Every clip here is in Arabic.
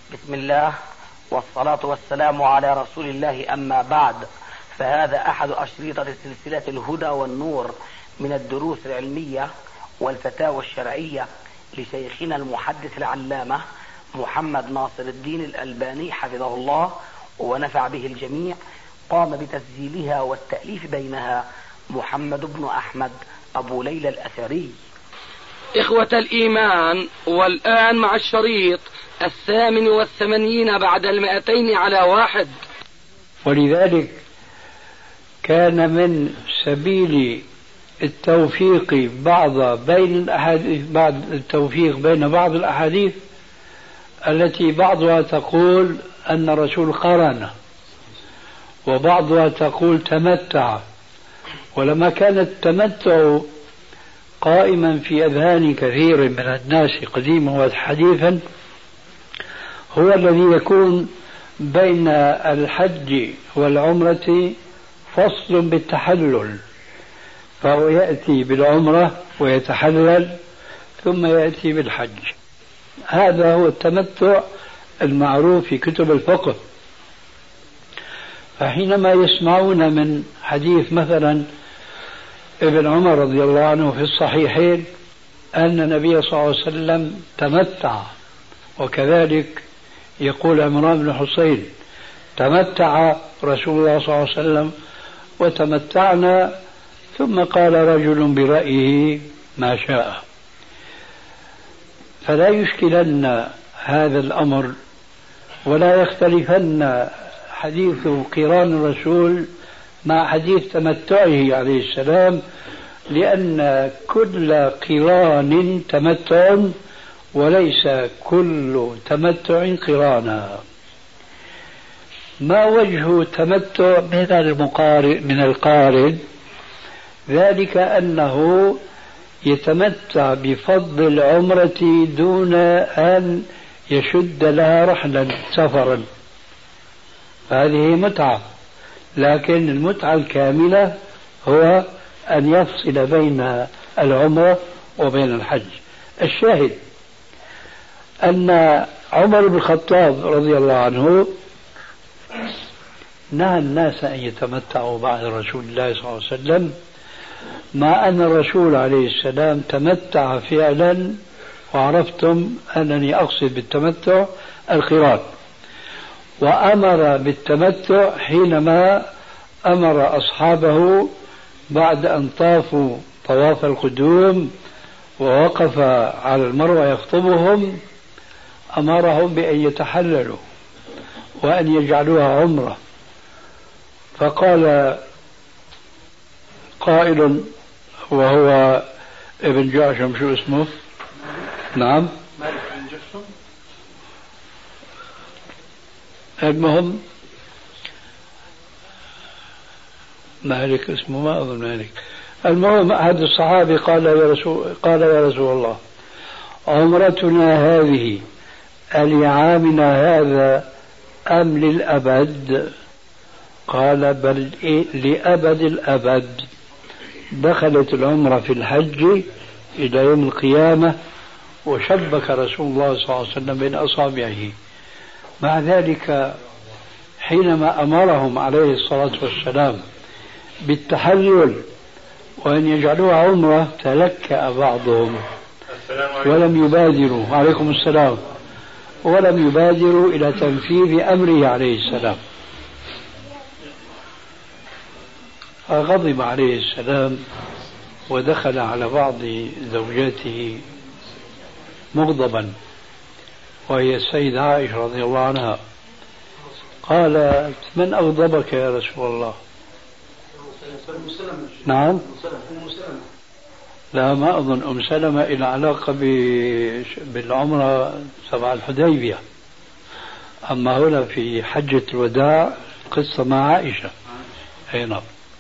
بسم الله والصلاة والسلام على رسول الله، أما بعد، فهذا أحد أشريطة سلسلة الهدى والنور من الدروس العلمية والفتاوى الشرعية لشيخنا المحدث العلامة محمد ناصر الدين الألباني حفظه الله ونفع به الجميع. قام بتسجيلها والتأليف بينها محمد بن أحمد أبو ليلى الأثري. إخوة الإيمان، والآن مع الشريط 88 بعد 200 على 1. ولذلك كان من سبيل التوفيق بعض التوفيق بين بعض الأحاديث التي بعضها تقول أن الرسول قرن وبعضها تقول تمتع. ولما كان التمتع قائما في أذهان كثير من الناس قديما وحديثا، هو الذي يكون بين الحج والعمرة فصل بالتحلل، فهو يأتي بالعمرة ويتحلل ثم يأتي بالحج. هذا هو التمتع المعروف في كتب الفقه. فحينما يسمعون من حديث مثلا ابن عمر رضي الله عنه في الصحيحين أن النبي صلى الله عليه وسلم تمتع، وكذلك يقول عمران بن حسين تمتع رسول الله صلى الله عليه وسلم وتمتعنا، ثم قال رجل برأيه ما شاء، فلا يشكلن هذا الأمر ولا يختلفن حديث قران الرسول مع حديث تمتعه عليه السلام، لأن كل قران تمتع وليس كل تمتع قرانا. ما وجه التمتع من القارن؟ ذلك أنه يتمتع بفضل العمرة دون أن يشد لها رحلا سفرا، هذه متعة. لكن المتعة الكاملة هو أن يفصل بين العمرة وبين الحج. الشاهد أن عمر بن الخطاب رضي الله عنه نهى الناس أن يتمتعوا بعد رسول الله صلى الله عليه وسلم، مع أن الرسول عليه السلام تمتع فعلا، وعرفتم أنني أقصد بالتمتع القران، وأمر بالتمتع حينما أمر أصحابه بعد أن طافوا طواف القدوم ووقف على المروة يخطبهم، أمرهم بأن يتحللوا وأن يجعلوها عمرة. فقال قائل وهو ابن جعشم، شو اسمه؟ نعم، مالك بن جعشم. المهم مالك اسمه، ما أظن مالك. المهم أحد الصحابة قال يا رسول الله، عمرتنا هذه لعامنا هذا أم للأبد؟ قال بل لأبد الأبد. دخلت العمرة في الحج إلى يوم القيامة، وشبك رسول الله صلى الله عليه وسلم بين أصابعه. مع ذلك حينما أمرهم عليه الصلاة والسلام بالتحلل وأن يجعلوها عمرة تلكأ بعضهم ولم يبادروا، عليكم السلام، ولم يبادروا إلى تنفيذ أمره عليه السلام. فغضب عليه السلام ودخل على بعض زوجاته مغضبا، وهي السيدة عائشة رضي الله عنها. قالت من أغضبك يا رسول الله؟ نعم، لا ما أظن أم سلمة إلى علاقة بالعمرة تبع الحديبية، أما هنا في حجة الوداع قصة مع عائشة. نعم.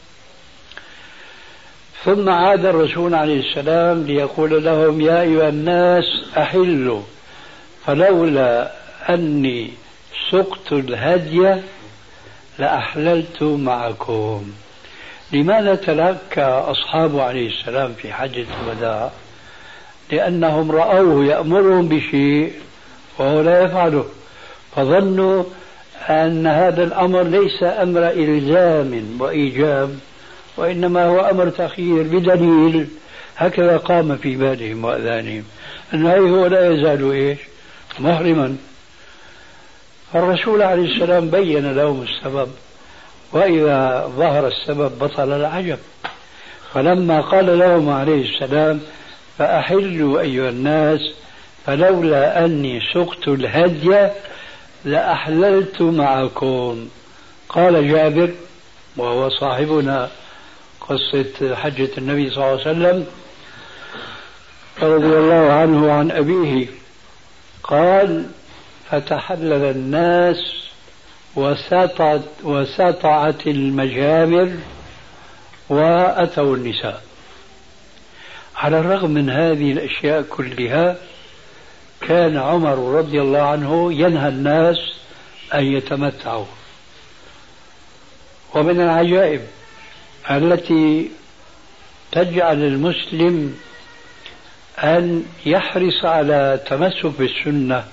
ثم عاد الرسول عليه السلام ليقول لهم يا أيها الناس أحلوا، فلولا أني سقت الهدي لأحللت معكم. لماذا تلكى أصحابه عليه السلام في حجة الوداع؟ لأنهم رأوه يأمرهم بشيء وهو لا يفعله، فظنوا أن هذا الأمر ليس أمر إلزام وإيجاب، وإنما هو أمر تخيير بدليل. هكذا قام في بالهم وأذانهم أنه هو لا يزال محرما. الرسول عليه السلام بين لهم السبب، وإذا ظهر السبب بطل العجب. فلما قال لهم عليه السلام فأحلوا أيها الناس فلولا أني سقت الهدي لأحللت معكم. قال جابر وهو صاحبنا قصة حجة النبي صلى الله عليه وسلم رضي الله عنه وعن أبيه، قال فتحلل الناس وسطعت المجامر وأتوا النساء. على الرغم من هذه الأشياء كلها كان عمر رضي الله عنه ينهى الناس أن يتمتعوا. ومن العجائب التي تجعل المسلم أن يحرص على تمسك بالسنة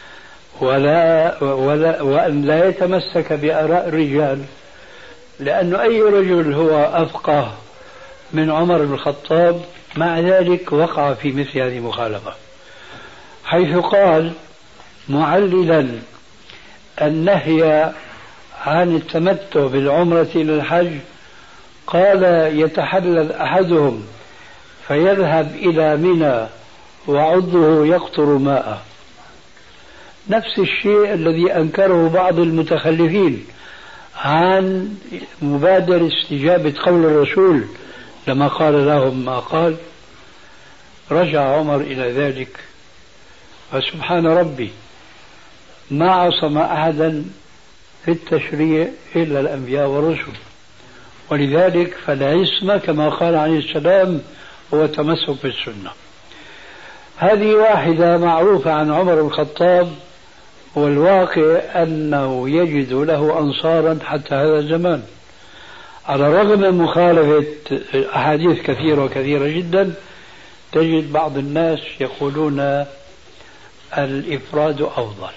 وأن لا يتمسك بآراء الرجال، لأن أي رجل هو أفقه من عمر بن الخطاب مع ذلك وقع في مثل هذه المخالفة، حيث قال معللا النهي عن التمتع بالعمرة إلى الحج، قال يتحلل أحدهم فيذهب إلى منى وعضه يقطر ماء. نفس الشيء الذي أنكره بعض المتخلفين عن مبادرة استجابة قول الرسول لما قال لهم ما قال. رجع عمر إلى ذلك، فسبحان ربي ما عصم أحدا في التشريع إلا الأنبياء والرسل، ولذلك فالعصمة كما قال عليه السلام هو تمسك بالسنة. هذه واحدة معروفة عن عمر بن الخطاب، والواقع أنه يجد له أنصارا حتى هذا الزمان، على الرغم من مخالفة أحاديث كثيرة وكثيرة جدا. تجد بعض الناس يقولون الإفراد أفضل،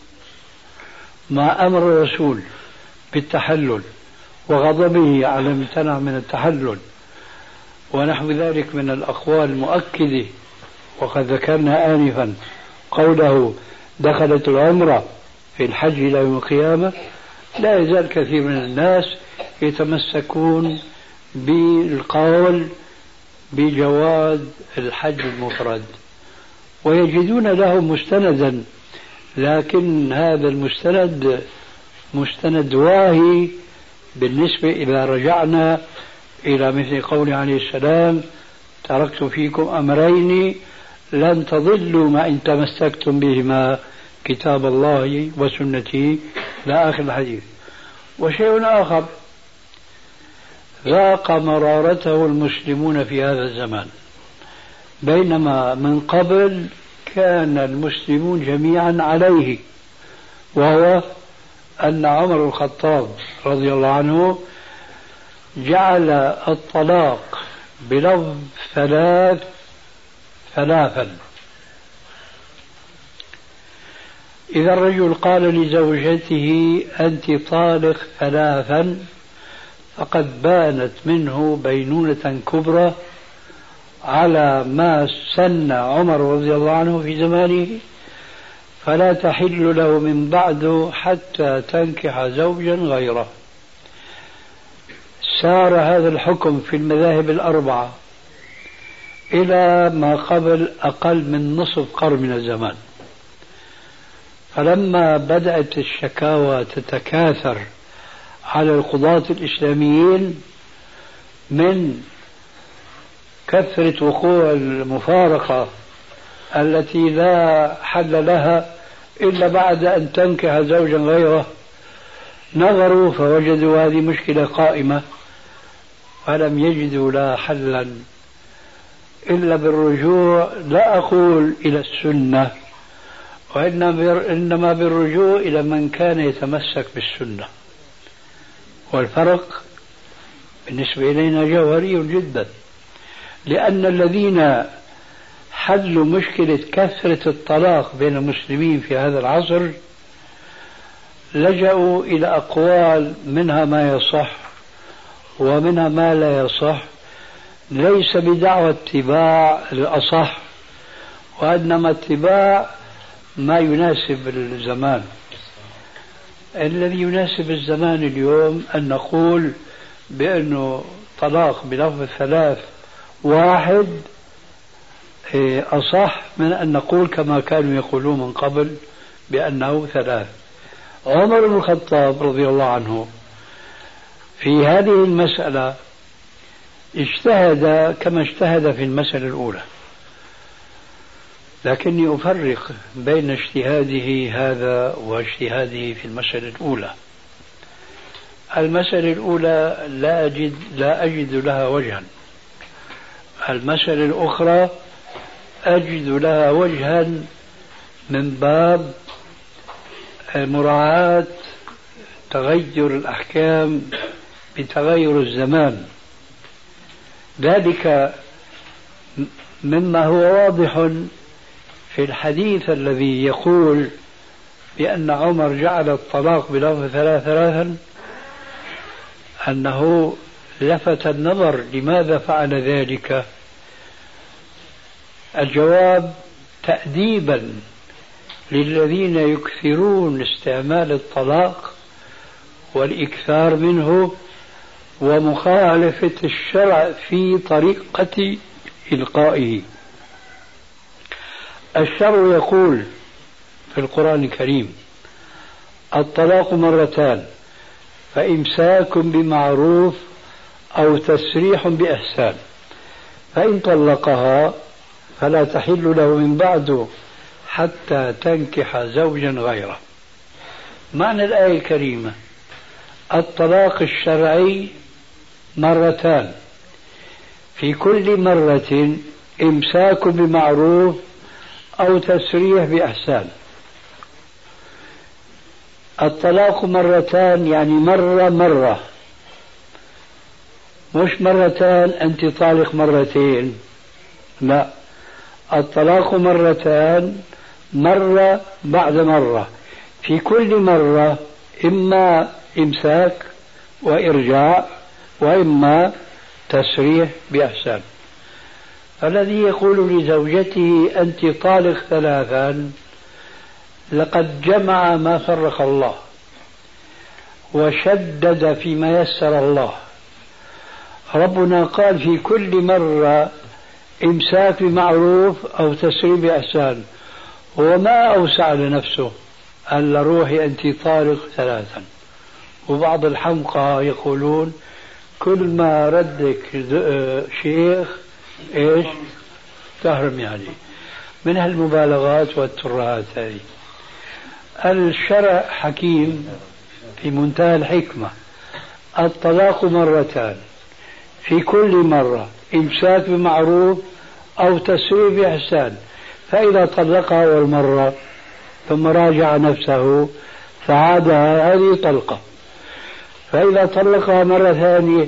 مع أمر الرسول بالتحلل وغضبه على من امتنع من التحلل ونحو ذلك من الأقوال المؤكدة. وقد ذكرنا آنفا قوله دخلت العمرة في الحج إلى يوم القيامة. لا يزال كثير من الناس يتمسكون بالقول بجواز الحج المفرد ويجدون له مستندا، لكن هذا المستند مستند واهي بالنسبة إذا رجعنا إلى مثل قوله عليه السلام تركت فيكم أمرين لن تضلوا ما إن تمسكتم بهما كتاب الله وسنتي لا آخر الحديث. وشيء آخر ذاق مرارته المسلمون في هذا الزمان، بينما من قبل كان المسلمون جميعا عليه، وهو أن عمر بن الخطاب رضي الله عنه جعل الطلاق بلفظ ثلاثا. إذا الرجل قال لزوجته أنت طالق ثلاثا فقد بانت منه بينونة كبرى على ما سن عمر رضي الله عنه في زمانه، فلا تحل له من بعد حتى تنكح زوجا غيره. سار هذا الحكم في المذاهب الأربعة إلى ما قبل أقل من نصف قرن من الزمان. فلما بدأت الشكاوى تتكاثر على القضاة الإسلاميين من كثرة وقوع المفارقة التي لا حل لها إلا بعد أن تنكح زوجا غيره، نظروا فوجدوا هذه مشكلة قائمة، فلم يجدوا لا حلا إلا بالرجوع، لا أقول إلى السنة، وإنما بالرجوع إلى من كان يتمسك بالسنة. والفرق بالنسبة إلينا جوهري جدا، لأن الذين حلوا مشكلة كثرة الطلاق بين المسلمين في هذا العصر لجأوا إلى أقوال منها ما يصح ومنها ما لا يصح، ليس بدعوى اتباع الأصح، وإنما اتباع ما يناسب الزمان. الذي يناسب الزمان اليوم أن نقول بأنه طلاق بلفظ الثلاث واحد أصح من أن نقول كما كانوا يقولون من قبل بأنه ثلاث. عمر بن الخطاب رضي الله عنه في هذه المسألة اجتهد كما اجتهد في المسألة الأولى، لكني أفرق بين اجتهاده هذا واجتهاده في المسألة الأولى. المسألة الأولى لا أجد لها وجها، المسألة الأخرى أجد لها وجها من باب مراعاة تغير الأحكام بتغير الزمان، ذلك مما هو واضح في الحديث الذي يقول بأن عمر جعل الطلاق بلفظ ثلاثا، أنه لفت النظر لماذا فعل ذلك. الجواب تأديبا للذين يكثرون استعمال الطلاق والإكثار منه ومخالفة الشرع في طريقة إلقائه. الشرع يقول في القرآن الكريم: الطلاق مرتان فإمساك بمعروف أو تسريح بإحسان، فإن طلقها فلا تحل له من بعد حتى تنكح زوجا غيره. معنى الآية الكريمة: الطلاق الشرعي مرتان، في كل مرة إمساك بمعروف أو تسريح بإحسان. الطلاق مرتان يعني مرة، مش مرتان أنت طالق مرتين، لا، الطلاق مرتان، مرة بعد مرة، في كل مرة إما إمساك وإرجاع وإما تسريح بإحسان. الذي يقول لزوجته أنت طالق ثلاثا لقد جمع ما فرق الله وشدد فيما يسر الله. ربنا قال في كل مرة إمساك بمعروف أو تسريح بإحسان، وما أوسع لنفسه قال روحي أنت طالق ثلاثا. وبعض الحمقى يقولون كل ما ردك شيخ إيش تهرم، يعني من هالمبالغات والترهات هذه. الشرع حكيم في منتهى الحكمة. الطلاق مرتان، في كل مرة إمساك بمعروف أو تسريح بإحسان، فإذا طلقها أول مرة ثم راجع نفسه فعادها هذه طلقة، فإذا طلقها مرة ثانية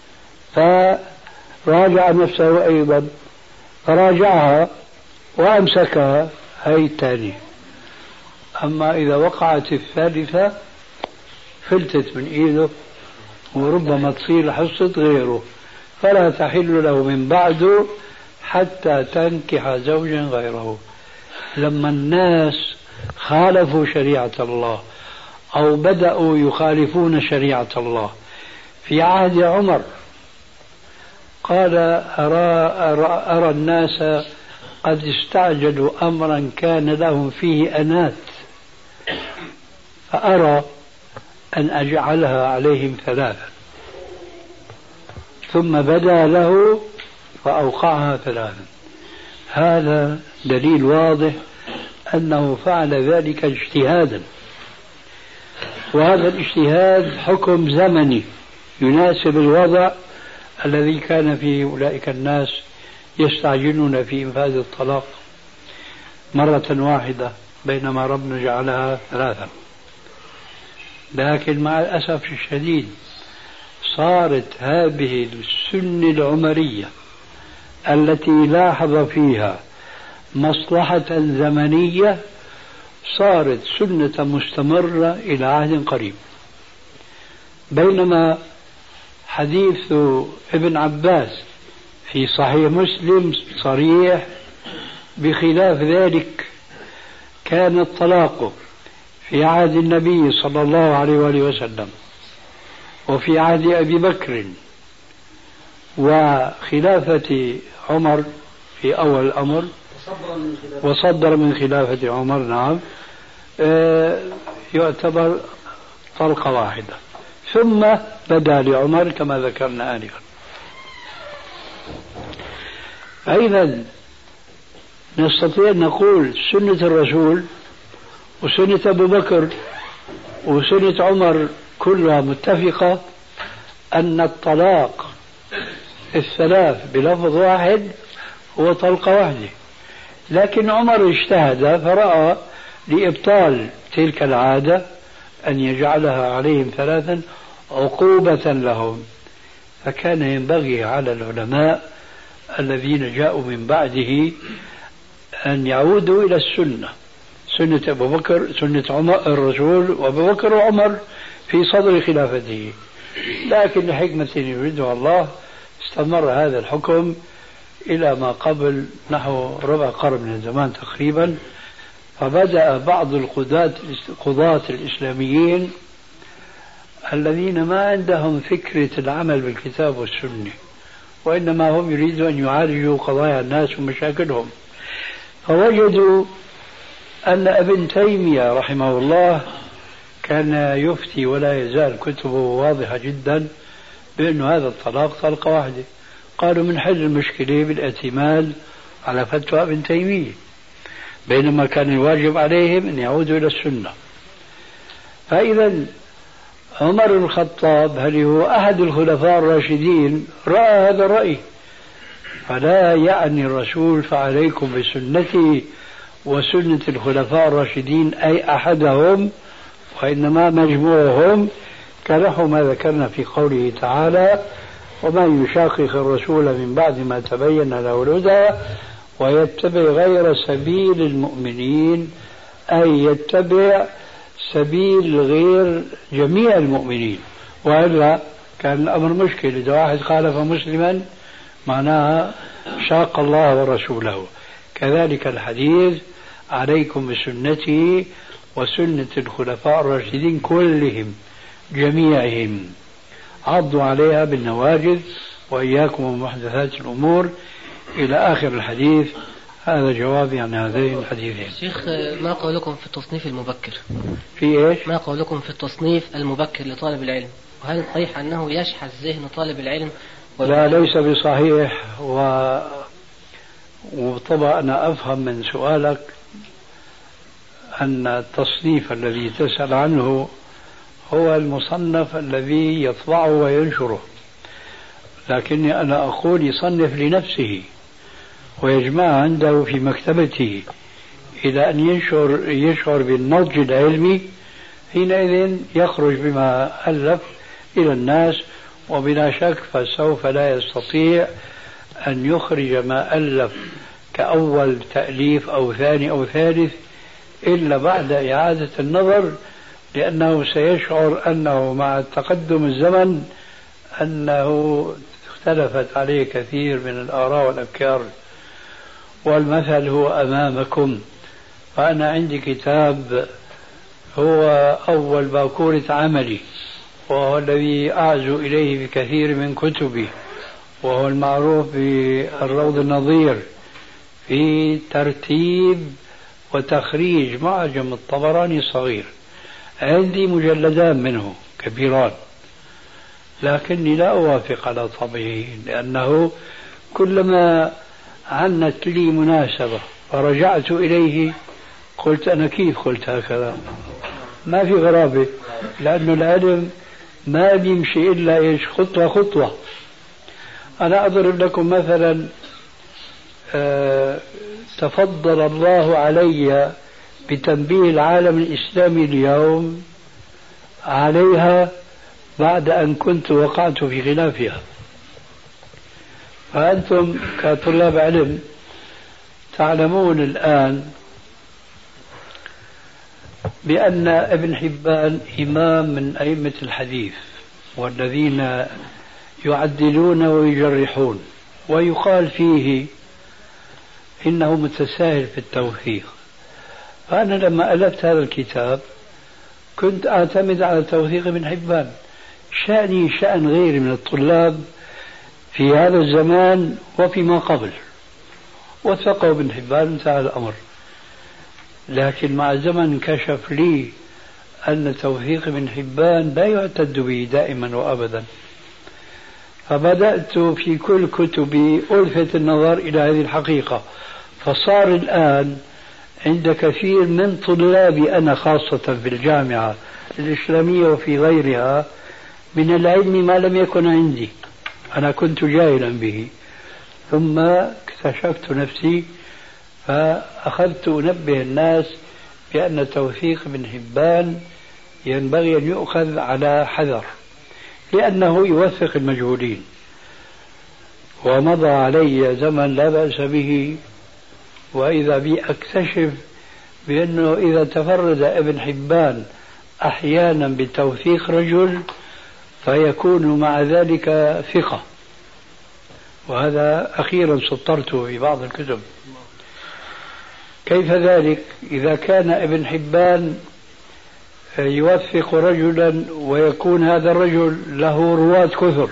فراجع نفسه أيضا فراجعها وأمسكها هي الثانية. أما إذا وقعت الثالثة فلتت من إيده وربما تصير حصة غيره، فلا تحل له من بعد حتى تنكح زوجا غيره. لما الناس خالفوا شريعة الله أو بدأوا يخالفون شريعة الله في عهد عمر قال أرى الناس قد استعجلوا أمرا كان لهم فيه أنات، فأرى أن أجعلها عليهم ثلاثا، ثم بدا له فأوقعها ثلاثا. هذا دليل واضح أنه فعل ذلك اجتهادا، وهذا الاجتهاد حكم زمني يناسب الوضع الذي كان فيه أولئك الناس يستعجلون في إنفاذ الطلاق مرة واحدة بينما ربنا جعلها ثلاثا. لكن مع الأسف الشديد صارت هذه السنة العمرية التي لاحظ فيها مصلحة زمنية صارت سنة مستمرة إلى عهد قريب. بينما حديث ابن عباس في صحيح مسلم صريح بخلاف ذلك. كان الطلاق في عهد النبي صلى الله عليه وآله وسلم وفي عهد أبي بكر وخلافة عمر في أول الأمر، وصدر من خلافة عمر، نعم، يعتبر طلقة واحدة، ثم بدا لعمر كما ذكرنا آنفا. أيضا نستطيع أن نقول سنة الرسول وسنة أبو بكر وسنة عمر كلها متفقة أن الطلاق الثلاث بلفظ واحد هو طلقة واحدة. لكن عمر اجتهد فرأى لإبطال تلك العادة أن يجعلها عليهم ثلاثا عقوبة لهم، فكان ينبغي على العلماء الذين جاءوا من بعده أن يعودوا إلى السنة، سنة أبو بكر، سنة عمر الرسول وأبو بكر وعمر في صدر خلافته. لكن لحكمة يريدها الله استمر هذا الحكم إلى ما قبل نحو ربع قرن من الزمان تقريبا، فبدأ بعض القضاة الإسلاميين الذين ما عندهم فكرة العمل بالكتاب والسنة، وإنما هم يريدوا أن يعالجوا قضايا الناس ومشاكلهم، فوجدوا أن ابن تيمية رحمه الله كان يفتي ولا يزال كتبه واضحة جدا بأن هذا الطلاق طلقة واحدة. قالوا من حل المشكلة بالاعتماد على فتوى ابن تيمية، بينما كان الواجب عليهم أن يعودوا إلى السنة. فإذا عمر بن الخطاب هل هو أحد الخلفاء الراشدين رأى هذا الرأي، فلا يعني الرسول فعليكم بسنتي وسنة الخلفاء الراشدين أي أحدهم، وإنما مجموعهم، كنحو ما ذكرنا في قوله تعالى ومن يشاقق الرسول من بعد ما تبين له الهدى ويتبع غير سبيل المؤمنين، أي يتبع سبيل غير جميع المؤمنين، وإلا كان الأمر مشكل. إذا واحد خالف مسلما معناها شاق الله ورسوله. كذلك الحديث عليكم بسنتي وسنة الخلفاء الراشدين كلهم جميعهم، عضوا عليها بالنواجذ وإياكم ومحدثات الأمور إلى آخر الحديث. هذا جوابي عن هذين الحديثين. شيخ، ما قولكم في التصنيف المبكر؟ في إيش؟ ما قولكم في التصنيف المبكر لطالب العلم؟ وهل صحيح أنه يشحذ ذهن طالب العلم؟ لا، ليس بصحيح. وطبعا أنا أفهم من سؤالك أن التصنيف الذي تسأل عنه هو المصنف الذي يطبعه وينشره، لكني أنا أقول يصنف لنفسه ويجمع عنده في مكتبته إلى أن يشعر بالنضج العلمي، حينئذ يخرج بما ألف إلى الناس، وبلا شك فسوف لا يستطيع أن يخرج ما ألف كأول تأليف أو ثاني أو ثالث إلا بعد إعادة النظر، لأنه سيشعر أنه مع تقدم الزمن أنه اختلفت عليه كثير من الآراء والأفكار. والمثل هو أمامكم. فأنا عندي كتاب هو أول باكورة عملي، وهو الذي أعزو إليه بكثير من كتبي، وهو المعروف بالروض النظير في ترتيب وتخريج معجم الطبراني الصغير. عندي مجلدان منه كبيران، لكني لا أوافق على طبعه، لأنه كلما عنت لي مناسبة فرجعت إليه قلت أنا كيف قلت هكذا؟ ما في غرابة، لأن العلم ما بيمشي إلا إيش؟ خطوة خطوة. أنا أضرب لكم مثلا، تفضل الله علي بتنبيه العالم الإسلامي اليوم عليها بعد أن كنت وقعت في خلافها. فأنتم كطلاب علم تعلمون الآن بأن ابن حبان إمام من أئمة الحديث والذين يعدلون ويجرحون، ويقال فيه إنه متساهل في التوثيق. فأنا لما ألفت هذا الكتاب كنت أعتمد على توثيق ابن حبان. شأني شأن غيري من الطلاب في هذا الزمان وفيما قبل، وثقوا ابن حبان، انتهى الأمر. لكن مع الزمن انكشف لي أن توثيق ابن حبان لا يعتد به دائما وأبدا، فبدأت في كل كتبي ألفت النظر إلى هذه الحقيقة. فصار الآن عند كثير من طلابي أنا خاصة في الجامعة الإسلامية وفي غيرها من العلم ما لم يكن عندي، أنا كنت جاهلا به، ثم اكتشفت نفسي فأخذت أنبه الناس بأن توثيق ابن حبان ينبغي أن يؤخذ على حذر، لأنه يوثق المجهولين. ومضى علي زمن لا بأس به، وإذا بي أكتشف بأنه إذا تفرد ابن حبان أحيانا بتوثيق رجل فيكون مع ذلك ثقة، وهذا أخيرا سطرته في بعض الكتب. كيف ذلك؟ إذا كان ابن حبان يوثق رجلا ويكون هذا الرجل له رواة كثر،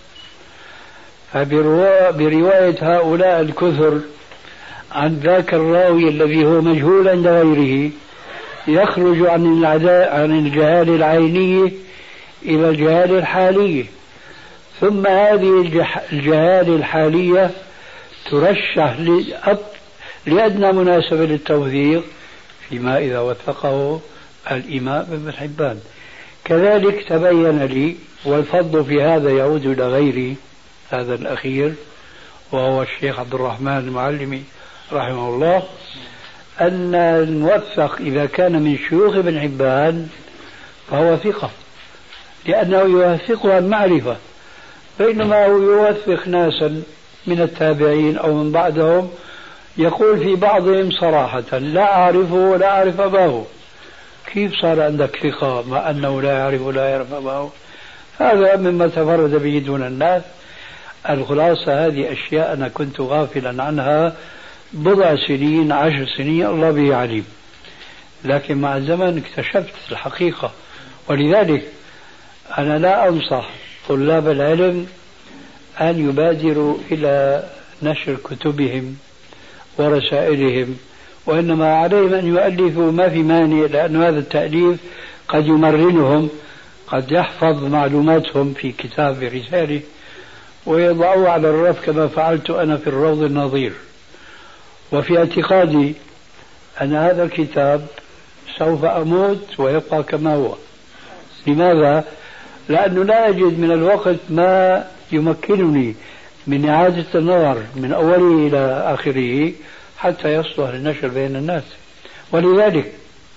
فبرواية هؤلاء الكثر عن ذاك الراوي الذي هو مجهول عند غيره يخرج عن الجهالة العينية إلى الجهالة الحالية، ثم هذه الجهالة الحالية ترشح لأدنى مناسبة للتوثيق فيما إذا وثقه الإمام ابن حبان. كذلك تبين لي، والفضل في هذا يعود إلى غيري هذا الأخير وهو الشيخ عبد الرحمن المعلمي رحمه الله، أن الموثق إذا كان من شيوخ ابن حبان فهو ثقة، لأنه يوثقه عن معرفة، بينما هو يوثق ناسا من التابعين أو من بعدهم يقول في بعضهم صراحة لا أعرفه ولا أعرف أباه. كيف صار عندك ثقة مع أنه لا يعرف ولا يعرف أباه؟ هذا مما تفرد به دون الناس. الخلاصة هذه أشياء أنا كنت غافلا عنها بضع سنين 10 سنين الله به عليم، لكن مع الزمن اكتشفت الحقيقة. ولذلك أنا لا أنصح طلاب العلم أن يبادروا إلى نشر كتبهم ورسائلهم، وإنما عليهم أن يؤلفوا ما في مانع، لأن هذا التأليف قد يمرنهم، قد يحفظ معلوماتهم في كتاب رسالة ويضعوه على الرف كما فعلت أنا في الروض النظير. وفي اعتقادي أن هذا الكتاب سوف أموت ويبقى كما هو. لماذا؟ لأنه لا أجد من الوقت ما يمكنني من إعادة النظر من أوله إلى آخره حتى يصلح للنشر بين الناس. ولذلك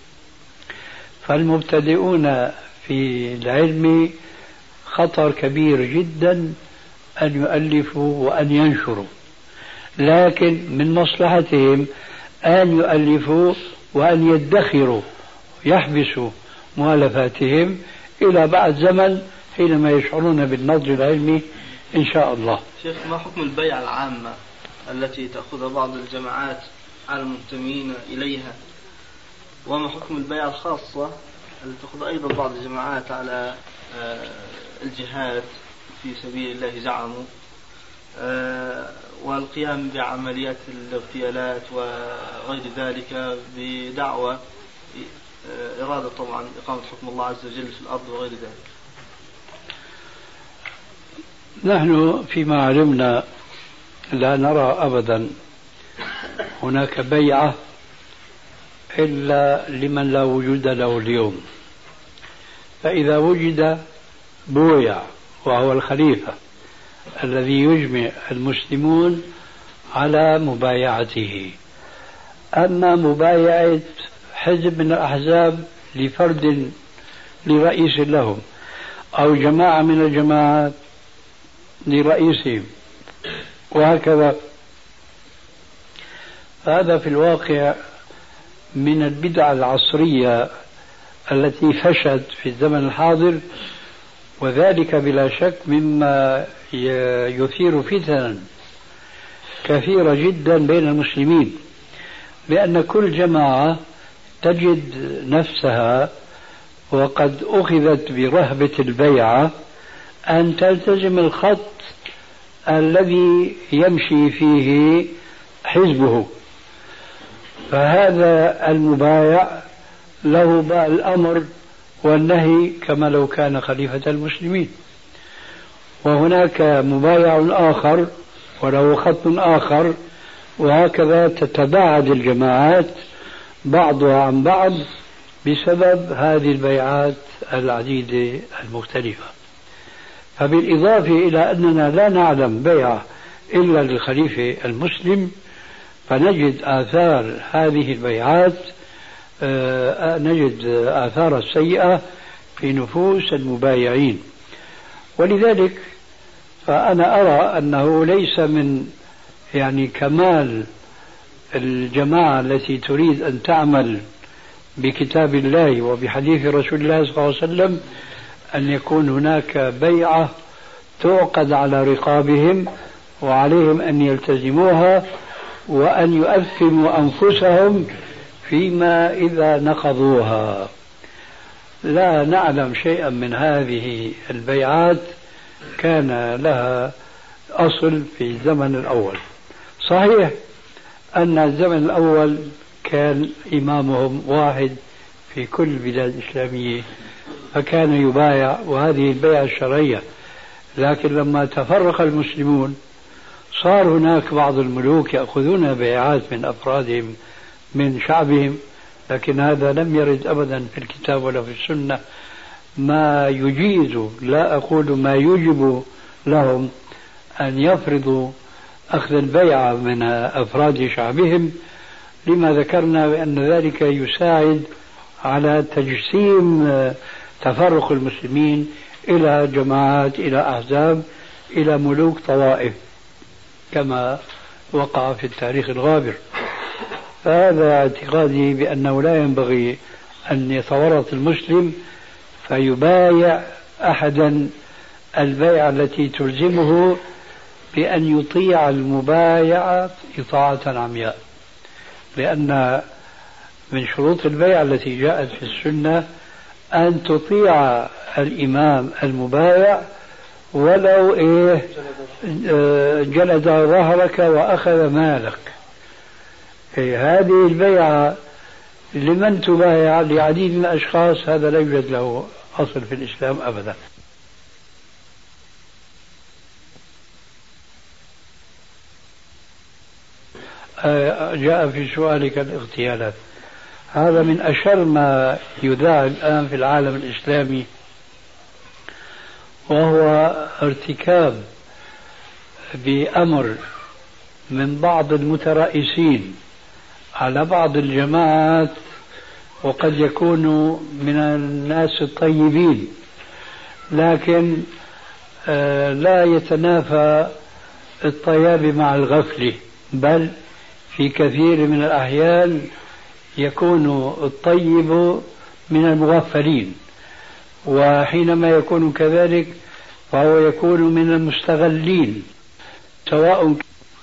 فالمبتدئون في العلم خطر كبير جدا أن يؤلفوا وأن ينشروا، لكن من مصلحتهم أن يؤلفوا وأن يدخروا يحبسوا مؤلفاتهم إلى بعد زمن حينما يشعرون بالنضج العلمي إن شاء الله. شيخ، ما حكم البيعة العامة التي تأخذها بعض الجماعات على المنتمين إليها، وما حكم البيعة الخاصة التي تأخذ أيضا بعض الجماعات على الجهاد في سبيل الله زعموا، والقيام بعمليات الاغتيالات وغير ذلك بدعوى إرادة طبعا إقامة حكم الله عز وجل في الأرض وغير ذلك؟ نحن فيما علمنا لا نرى أبدا هناك بيعة إلا لمن لا وجود له اليوم، فإذا وجد بويع وهو الخليفة الذي يجمع المسلمون على مبايعته. أما مبايعة حزب من الأحزاب لفرد لرئيس لهم أو جماعة من الجماعات لرئيسهم وهكذا، هذا في الواقع من البدع العصرية التي فشت في الزمن الحاضر، وذلك بلا شك مما يثير فتنا كثيرة جدا بين المسلمين، لأن كل جماعة تجد نفسها وقد أخذت برهبة البيعة أن تلتزم الخط الذي يمشي فيه حزبه، فهذا المبايع له الأمر والنهي كما لو كان خليفة المسلمين، وهناك مبايع آخر وله خط آخر، وهكذا تتباعد الجماعات بعضها عن بعض بسبب هذه البيعات العديدة المختلفة. فبالإضافة إلى أننا لا نعلم بيعة إلا للخليفة المسلم، فنجد آثار هذه البيعات، نجد آثار السيئة في نفوس المبايعين. ولذلك فأنا أرى أنه ليس من كمال الجماعة التي تريد أن تعمل بكتاب الله وبحديث رسول الله صلى الله عليه وسلم أن يكون هناك بيعة تعقد على رقابهم وعليهم أن يلتزموها وأن يؤثموا أنفسهم فيما إذا نقضوها. لا نعلم شيئا من هذه البيعات كان لها أصل في الزمن الأول. صحيح أن الزمن الأول كان إمامهم واحد في كل البلاد الإسلامية فكان يبايع، وهذه البيعة الشرعية، لكن لما تفرق المسلمون صار هناك بعض الملوك يأخذون بيعات من أفرادهم من شعبهم، لكن هذا لم يرد أبدا في الكتاب ولا في السنة ما يجيز، لا أقول ما يجب لهم أن يفرضوا أخذ البيعة من أفراد شعبهم، لما ذكرنا بأن ذلك يساعد على تجسيم تفرق المسلمين إلى جماعات، إلى أحزاب، إلى ملوك طوائف كما وقع في التاريخ الغابر. فهذا اعتقادي بأنه لا ينبغي أن يتورط المسلم فيبايع أحدا البيعة التي تلزمه بأن يطيع المبايعة إطاعة عمياء، لأن من شروط البيعة التي جاءت في السنة أن تطيع الإمام المبايع ولو جلد ظهرك وأخذ مالك. هذه البيعة لمن تبايع لعديد من الأشخاص هذا لا يوجد له أصل في الإسلام أبدا. جاء في سؤالك الاغتيالات، هذا من أشر ما يذاع الآن في العالم الإسلامي، وهو ارتكاب بأمر من بعض المترأسين على بعض الجماعات، وقد يكونوا من الناس الطيبين، لكن لا يتنافى الطياب مع الغفلة، بل في كثير من الأحيان يكون الطيب من المغفلين، وحينما يكون كذلك فهو يكون من المستغلين، سواء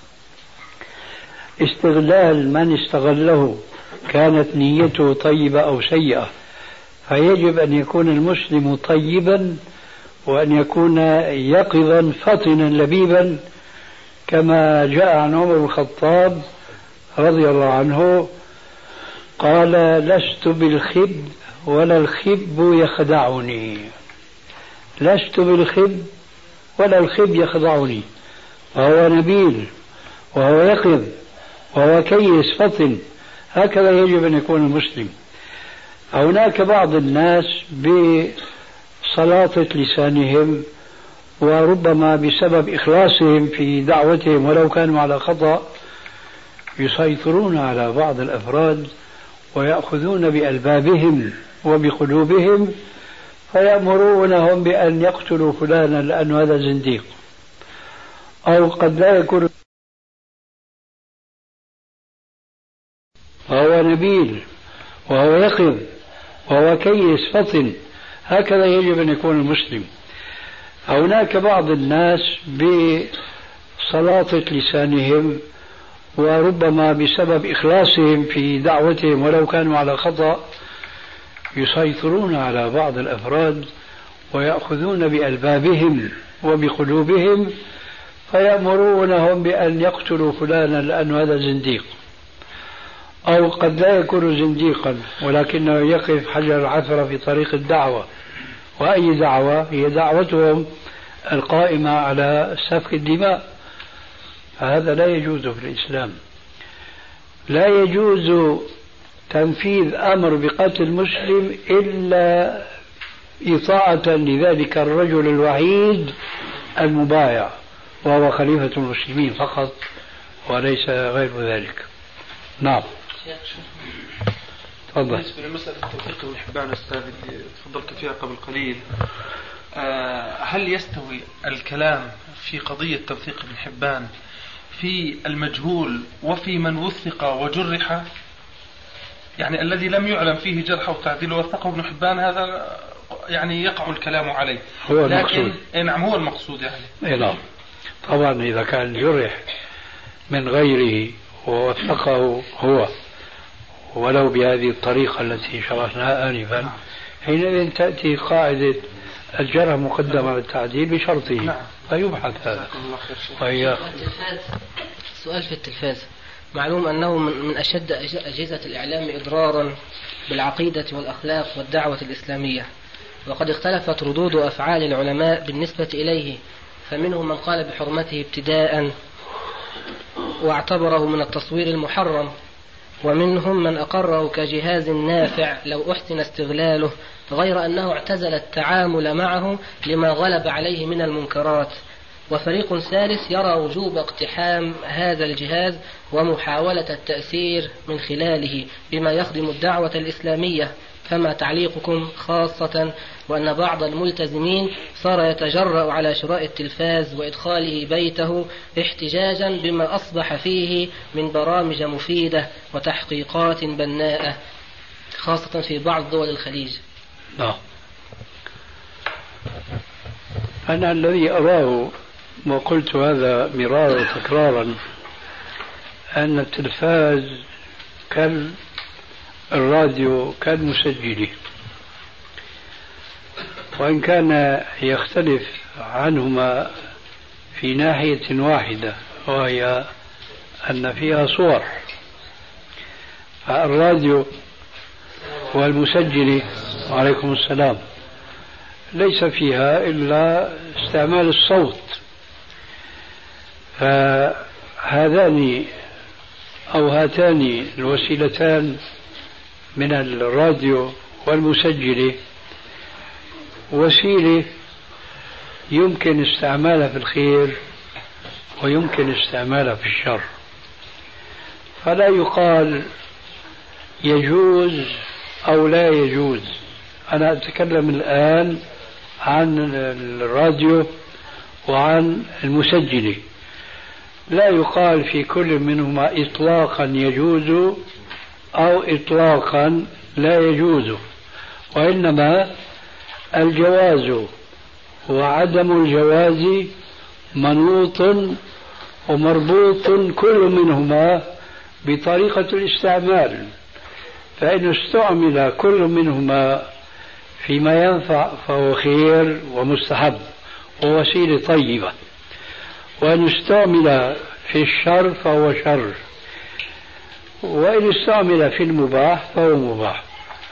استغلال من استغله كانت نيته طيبة أو سيئة. فيجب أن يكون المسلم طيبا وأن يكون يقظا فطنا لبيبا، كما جاء عن عمر بن الخطاب رضي الله عنه قال: لست بالخب ولا الخب يخدعني، لست بالخب ولا الخب يخدعني. فهو نبيل وهو يقظ وهو كيس فطن، هكذا يجب أن يكون المسلم. هناك بعض الناس بسلاطة لسانهم وربما بسبب إخلاصهم في دعوتهم ولو كانوا على خطأ يسيطرون على بعض الأفراد ويأخذون بألبابهم وبقلوبهم فيأمرونهم بأن يقتلوا فلانا لأن هذا زنديق، أو قد لا يكون فهو نبيل وهو يقظ وهو كيس فطن. هكذا يجب أن يكون المسلم. هناك بعض الناس بسلاطة لسانهم وربما بسبب إخلاصهم في دعوتهم ولو كانوا على خطأ يسيطرون على بعض الأفراد ويأخذون بألبابهم وبقلوبهم فيأمرونهم بأن يقتلوا فلانا لأن هذا زنديق، أو قد لا يكون زنديقا ولكنه يقف حجر العثرة في طريق الدعوة. وأي دعوة؟ هي دعوتهم القائمة على سفك الدماء. فهذا لا يجوز في الإسلام. لا يجوز تنفيذ أمر بقتل مسلم إلا إطاعة لذلك الرجل الوحيد المبايع وهو خليفة المسلمين فقط وليس غير ذلك. نعم. تفضل. بالنسبة لمسألة التوثيق ابن حبان أستاذ تفضلت فيها قبل قليل، هل يستوي الكلام في قضية توثيق ابن حبان في المجهول وفي من وثق وجرح؟ يعني الذي لم يعلم فيه جرح وتعديل وثقه ابن حبان هذا يعني يقع الكلام عليه، هو لكن نعم هو المقصود يعني. نعم طبعا إذا كان جرح من غيره ووثقه هو ولو بهذه الطريقة التي شرحناها آنفا، حينئذ تأتي قاعدة الجرح مقدم على التعديل بشرطه فيبحث هذا. سؤال في التلفاز. معلوم أنه من أشد أجهزة الإعلام إضرارا بالعقيدة والأخلاق والدعوة الإسلامية، وقد اختلفت ردود أفعال العلماء بالنسبة إليه، فمنهم من قال بحرمته ابتداء واعتبره من التصوير المحرم، ومنهم من أقره كجهاز نافع لو أحسن استغلاله، غير أنه اعتزل التعامل معه لما غلب عليه من المنكرات. وفريق ثالث يرى وجوب اقتحام هذا الجهاز ومحاولة التأثير من خلاله بما يخدم الدعوة الإسلامية. فما تعليقكم، خاصة وأن بعض الملتزمين صار يتجرأ على شراء التلفاز وإدخاله بيته احتجاجا بما أصبح فيه من برامج مفيدة وتحقيقات بناءة، خاصة في بعض دول الخليج؟ نعم. أنا الذي أراه وقلت هذا مرارا وتكرارا أن التلفاز كالراديو كالمسجل، وإن كان يختلف عنهما في ناحية واحدة وهي أن فيها صور. الراديو والمسجل وعليكم السلام ليس فيها إلا استعمال الصوت، فهذان أو هاتان الوسيلتان من الراديو والمسجل وسيلة يمكن استعمالها في الخير ويمكن استعمالها في الشر، فلا يقال يجوز أو لا يجوز. أنا أتكلم الآن عن الراديو وعن المسجل. لا يقال في كل منهما إطلاقا يجوز أو إطلاقا لا يجوز، وإنما الجواز وعدم الجواز منوط ومربوط كل منهما بطريقة الاستعمال. فإن استعمل كل منهما فيما ينفع فهو خير ومستحب ووسيلة طيبة، وإن استعمل في الشر فهو شر، وإن استعمل في المباح فهو مباح.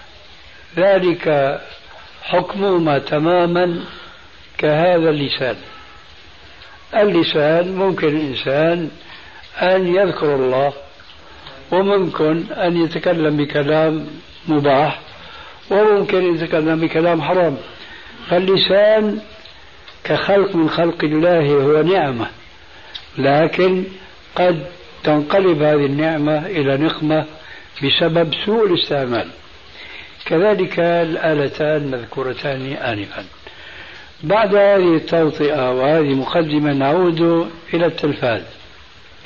ذلك حكمهما تماما كهذا اللسان. اللسان ممكن الإنسان أن يذكر الله وممكن أن يتكلم بكلام مباح وممكن يتكلم بكلام حرام. فاللسان كخلق من خلق الله هو نعمة، لكن قد تنقلب هذه النعمة إلى نقمة بسبب سوء الاستعمال. كذلك الآلتان المذكورتان آنفا. بعد هذه التوطئة وهذه مقدمة نعود إلى التلفاز.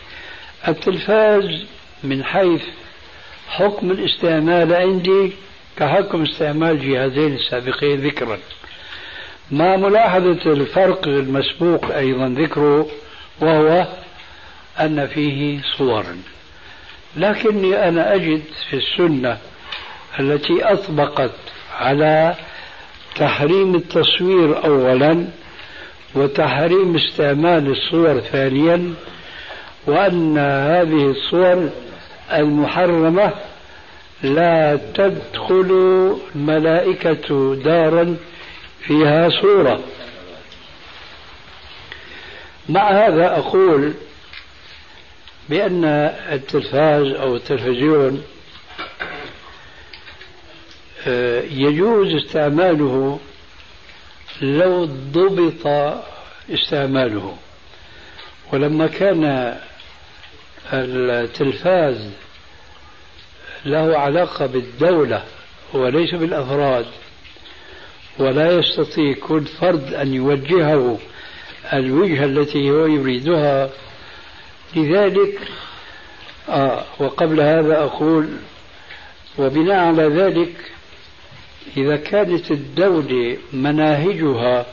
التلفاز من حيث حكم الاستعمال عندي كحكم استعمال جهازين السابقين ذكرا، مع ملاحظة الفرق المسبوق أيضا ذكره، وهو أن فيه صورا. لكني أنا أجد في السنة التي أطبقت على تحريم التصوير أولا وتحريم استعمال الصور ثانيا، وأن هذه الصور المحرمة لا تدخل الملائكة دارا فيها صورة. مع هذا أقول بأن التلفاز أو التلفزيون يجوز استعماله لو ضبط استعماله. ولما كان التلفاز له علاقة بالدولة وليس بالأفراد، ولا يستطيع كل فرد أن يوجهه الوجهة التي هو يريدها، لذلك وقبل هذا أقول وبناء على ذلك إذا كانت الدولة مناهجها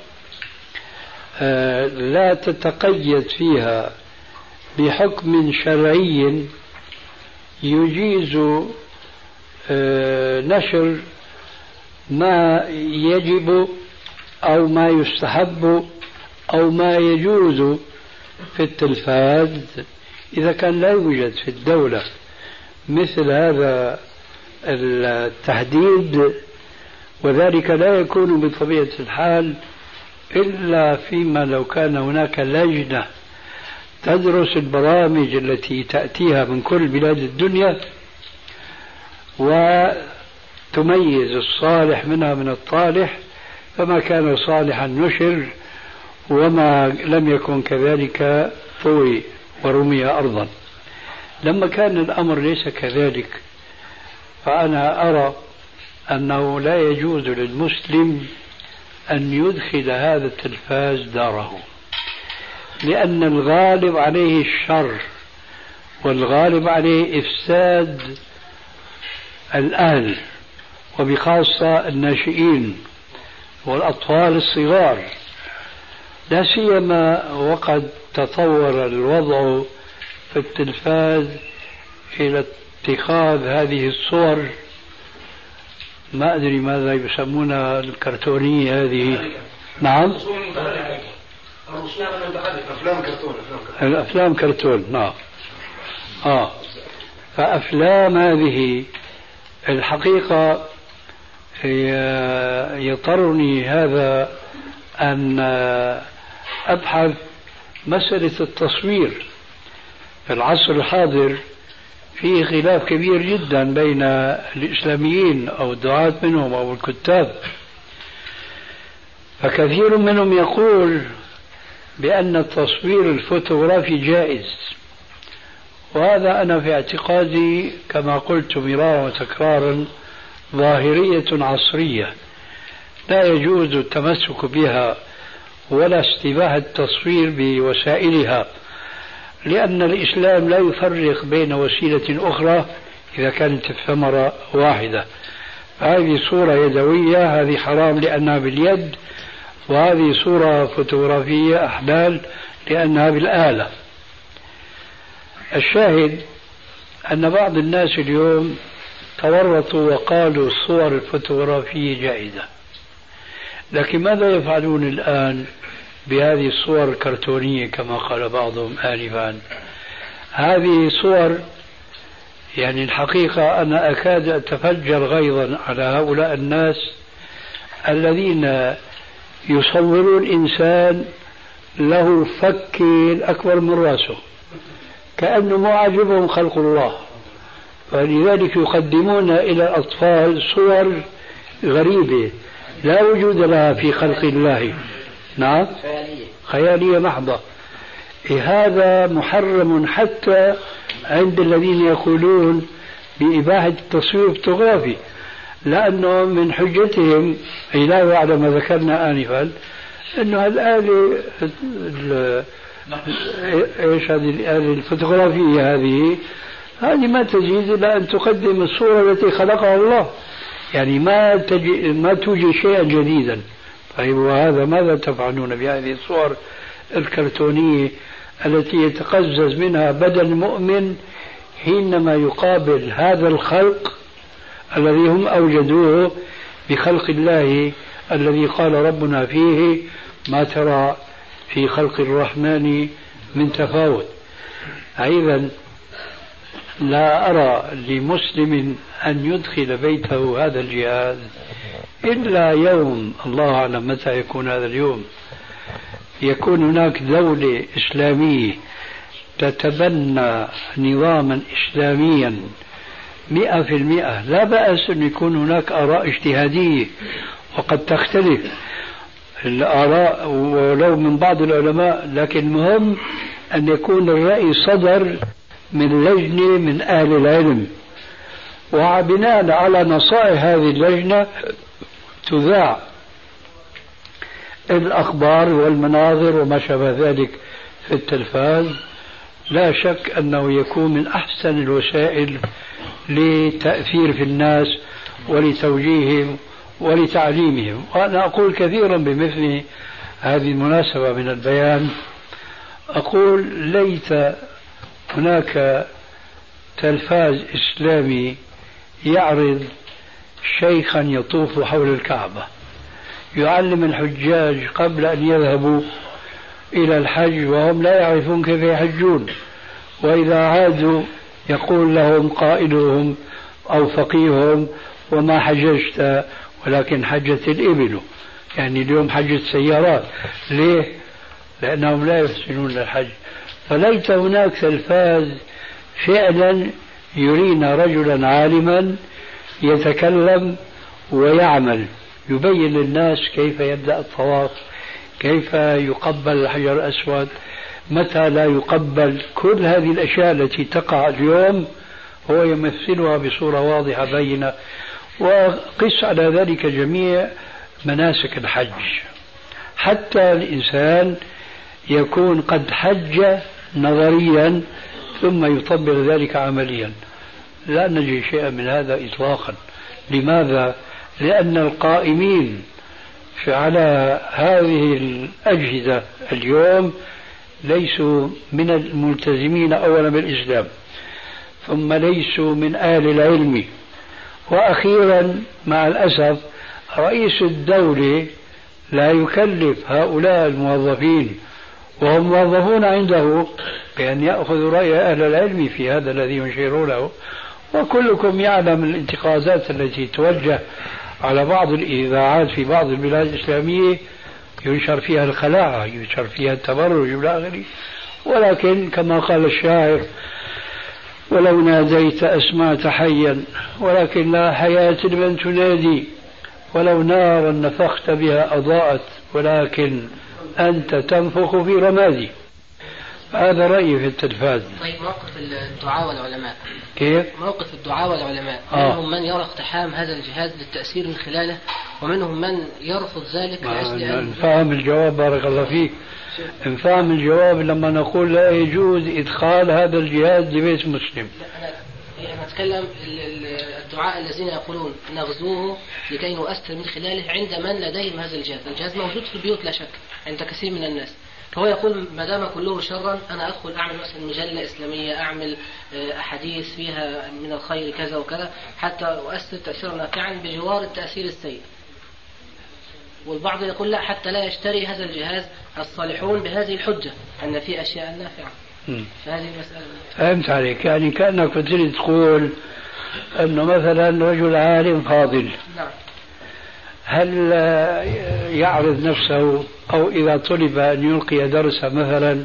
لا تتقيد فيها بحكم شرعي يجيز نشر ما يجب أو ما يستحب أو ما يجوز في التلفاز، إذا كان لا يوجد في الدولة مثل هذا التحديد، وذلك لا يكون بطبيعة الحال إلا فيما لو كان هناك لجنة تدرس البرامج التي تأتيها من كل بلاد الدنيا وتميز الصالح منها من الطالح، فما كان صالحا نشر وما لم يكن كذلك طوي ورمي أرضا. لما كان الأمر ليس كذلك فأنا أرى أنه لا يجوز للمسلم أن يدخل هذا التلفاز داره، لأن الغالب عليه الشر والغالب عليه إفساد الأهل وبخاصة الناشئين والأطفال الصغار، لا سيما وقد تطور الوضع في التلفاز إلى اتخاذ هذه الصور، ما أدري ماذا يسمونها الكرتونية هذه. نعم، الأفلام كرتون. نعم. فأفلام هذه الحقيقة يضطرني هذا أن أبحث مسألة التصوير. في العصر الحاضر فيه خلاف كبير جدا بين الإسلاميين أو الدعاة منهم أو الكتاب، فكثير منهم يقول بأن التصوير الفوتوغرافي جائز، وهذا أنا في اعتقادي كما قلت مرارا وتكرارا ظاهرية عصرية لا يجوز التمسك بها ولا استباحة التصوير بوسائلها، لأن الإسلام لا يفرق بين وسيلة أخرى إذا كانت الثمرة واحدة. هذه صورة يدوية هذه حرام لأنها باليد، وهذه صورة فوتوغرافية أحلال لأنها بالآلة. الشاهد أن بعض الناس اليوم تورطوا وقالوا الصور الفوتوغرافية جائزة، لكن ماذا يفعلون الآن بهذه الصور الكرتونية كما قال بعضهم آنفا؟ هذه صور يعني الحقيقة أنا أكاد أتفجر غيظا على هؤلاء الناس الذين يصورون إنسان له فكين أكبر من رأسه كأنه ما عجبهم خلق الله، فلذلك يقدمون إلى الأطفال صور غريبة لا وجود لها في خلق الله. نعم، خيالية محضة. هذا محرم حتى عند الذين يقولون بإباحة التصوير الفوتوغرافي، لأنه من حجتهم علاوة على ما ذكرنا آنفا أنه الآلة إيش هذه الآلة الفوتوغرافية هذه ما تجيز إلا أن تقدم الصورة التي خلقها الله، يعني ما توجد شيئا جديدا. طيب وهذا ماذا تفعلون بهذه الصور الكرتونية التي يتقزز منها بدن المؤمن حينما يقابل هذا الخلق الذي هم أوجدوه بخلق الله الذي قال ربنا فيه ما ترى في خلق الرحمن من تفاوت. أيضا لا أرى لمسلم أن يدخل بيته هذا الجهاز إلا يوم، الله أعلم متى يكون هذا اليوم، يكون هناك دولة إسلامية تتبنى نظاما إسلاميا 100%. لا بأس أن يكون هناك آراء اجتهادية وقد تختلف الآراء ولو من بعض العلماء، لكن المهم أن يكون الرأي صدر من لجنة من أهل العلم، وبناء على نصائح هذه اللجنة تذاع الأخبار والمناظر وما شابه ذلك في التلفاز. لا شك أنه يكون من أحسن الوسائل لتأثير في الناس ولتوجيههم ولتعليمهم. وأنا أقول كثيرا بمثل هذه المناسبة من البيان، أقول ليت هناك تلفاز إسلامي يعرض شيخا يطوف حول الكعبة يعلم الحجاج قبل أن يذهبوا إلى الحج وهم لا يعرفون كيف يحجون، وإذا عادوا يقول لهم قائلهم أو فقيههم وما حججت ولكن حجت الإبل، يعني اليوم حجت سيارات. ليه؟ لأنهم لا يحسنون الحج. فليت هناك تلفاز فعلا يرينا رجلا عالما يتكلم ويعمل، يبين للناس كيف يبدأ الطواف، كيف يقبل الحجر الأسود، متى لا يقبل. كل هذه الأشياء التي تقع اليوم هو يمثلها بصورة واضحة بينة. وقس على ذلك جميع مناسك الحج، حتى الإنسان يكون قد حج نظريا ثم يطبق ذلك عمليا. لا نجد شيئا من هذا إطلاقا. لماذا؟ لأن القائمين على هذه الأجهزة اليوم ليسوا من الملتزمين أولا بالإسلام، ثم ليسوا من أهل العلم، وأخيرا مع الأسف رئيس الدولة لا يكلف هؤلاء الموظفين وهم موظفون عنده بأن يأخذوا رأي أهل العلم في هذا الذي ينشرونه. وكلكم يعلم الانتقادات التي توجه على بعض الإذاعات في بعض البلاد الإسلامية، ينشر فيها الخلاعة، ينشر فيها التبرج إلى آخره. ولكن كما قال الشاعر: ولو ناديت أسمعت حيا ولكن لا حياة لمن تنادي، ولو نارا نفخت بها أضاءت ولكن أنت تنفخ في رمادي. هذا رأيي في التلفاز. طيب موقف الدعاء والعلماء كيف؟ موقف الدعاء والعلماء منهم من يرى اقتحام هذا الجهاز للتأثير من خلاله، ومنهم من يرفض ذلك لأجل أن نفهم الجواب. بارك الله فيك. نفهم الجواب لما نقول لا يجوز إدخال هذا الجهاز لبيت مسلم. أنا أتكلم الدعاء الذين يقولون نغزوه لكي نؤثر من خلاله عند من لديهم هذا الجهاز. الجهاز موجود في البيوت لا شك عند كثير من الناس، فهو يقول ما دام كله شرا أنا أدخل أعمل مثلا مجلة إسلامية، أعمل أحاديث فيها من الخير كذا وكذا حتى أؤثر تأثيرا نافعا بجوار التأثير السيء. والبعض يقول لا، حتى لا يشتري هذا الجهاز الصالحون بهذه الحجة أن في أشياء نافعة. فهذه المسألة. فهمت عليك. يعني كأنك كنت تقول أنه مثلا رجل عالم فاضل، نعم، هل يعرض نفسه أو إذا طلب أن يلقي درسا مثلا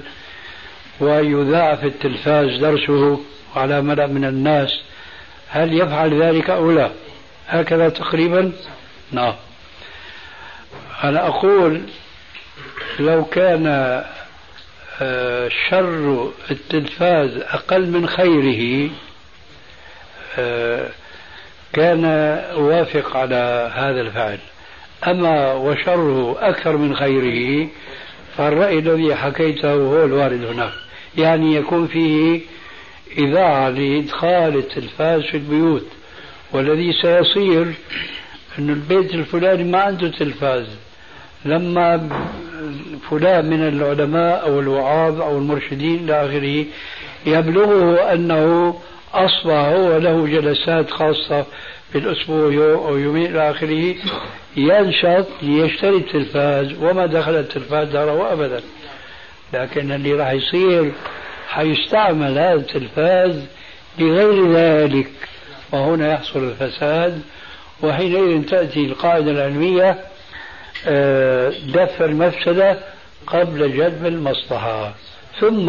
ويذاع في التلفاز درسه على ملأ من الناس، هل يفعل ذلك أو لا؟ هكذا تقريبا. نعم. أنا أقول لو كان شر التلفاز أقل من خيره كان وافق على هذا الفعل، أما وشره أكثر من خيره فالرأي الذي حكيته هو الوارد هناك. يعني يكون فيه إذاعة لإدخال التلفاز في البيوت، والذي سيصير أنه البيت الفلاني ما عنده تلفاز، لما فلان من العلماء أو الوعاظ أو المرشدين إلى آخره يبلغه أنه أصبح هو له جلسات خاصة في الأسبوع أو يومين إلى آخره، ينشط ليشتري التلفاز، وما دخل التلفاز داره أبدا. لكن اللي راح يصير حيستعمل هذا التلفاز لغير ذلك، وهنا يحصل الفساد. وحينئذ تأتي القاعدة العلمية دفع المفسدة قبل جلب المصلحة. ثم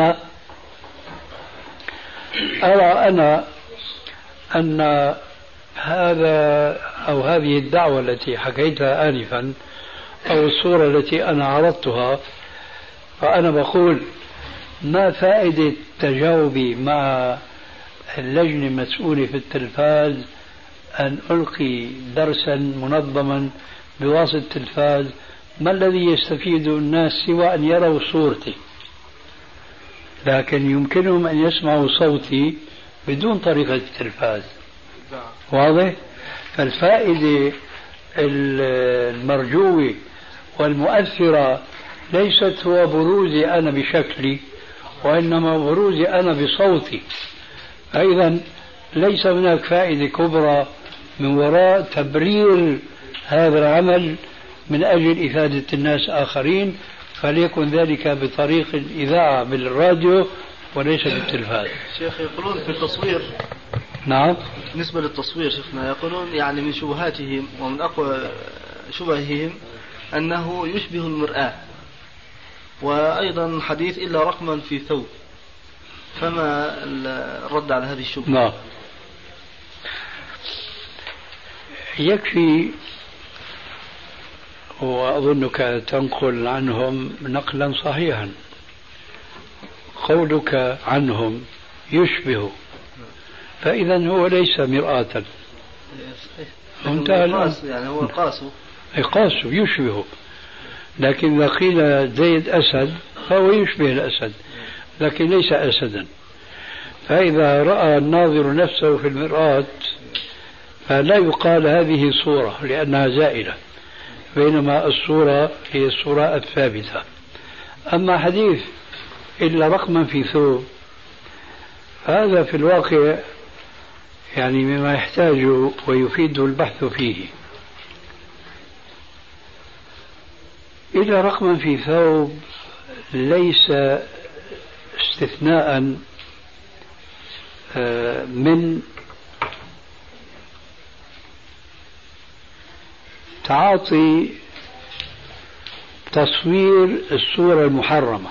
أرى أنا أن هذا أو هذه الدعوة التي حكيتها آنفا أو الصورة التي أنا عرضتها، فأنا بقول ما فائدة تجاوبي مع اللجنة المسؤولة في التلفاز أن ألقي درسا منظما بواسطة التلفاز؟ ما الذي يستفيد الناس سوى أن يروا صورتي؟ لكن يمكنهم أن يسمعوا صوتي بدون طريقة التلفاز. واضح؟ فالفائدة المرجوة والمؤثرة ليست هو بروزي أنا بشكلي، وإنما بروزي أنا بصوتي. أيضا ليس هناك فائدة كبرى من وراء تبرير هذا العمل من أجل إفادة الناس آخرين، فليكن ذلك بطريق الإذاعة بالراديو وليس بالتلفاز. شيخ يقولون في التصوير، نعم، بالنسبة للتصوير شيخنا يقولون يعني من شبهاتهم ومن أقوى شبههم أنه يشبه المرآة، وأيضا حديث إلا رقما في ثوب، فما الرد على هذه الشبهة؟ نعم، يكفي وأظنك تنقل عنهم نقلا صحيحا، قولك عنهم يشبه، فإذا هو ليس مرآة. يعني هو قاسه يشبه، لكن إذا قيل زيد أسد فهو يشبه الأسد لكن ليس أسدا. فإذا رأى الناظر نفسه في المرآة فلا يقال هذه صورة لأنها زائلة، بينما الصورة هي الصورة الثابتة. أما حديث إلا رقما في ثوب، هذا في الواقع يعني مما يحتاج ويفيد البحث فيه. إلا رقما في ثوب ليس استثناء من تعاطي تصوير الصورة المحرمة،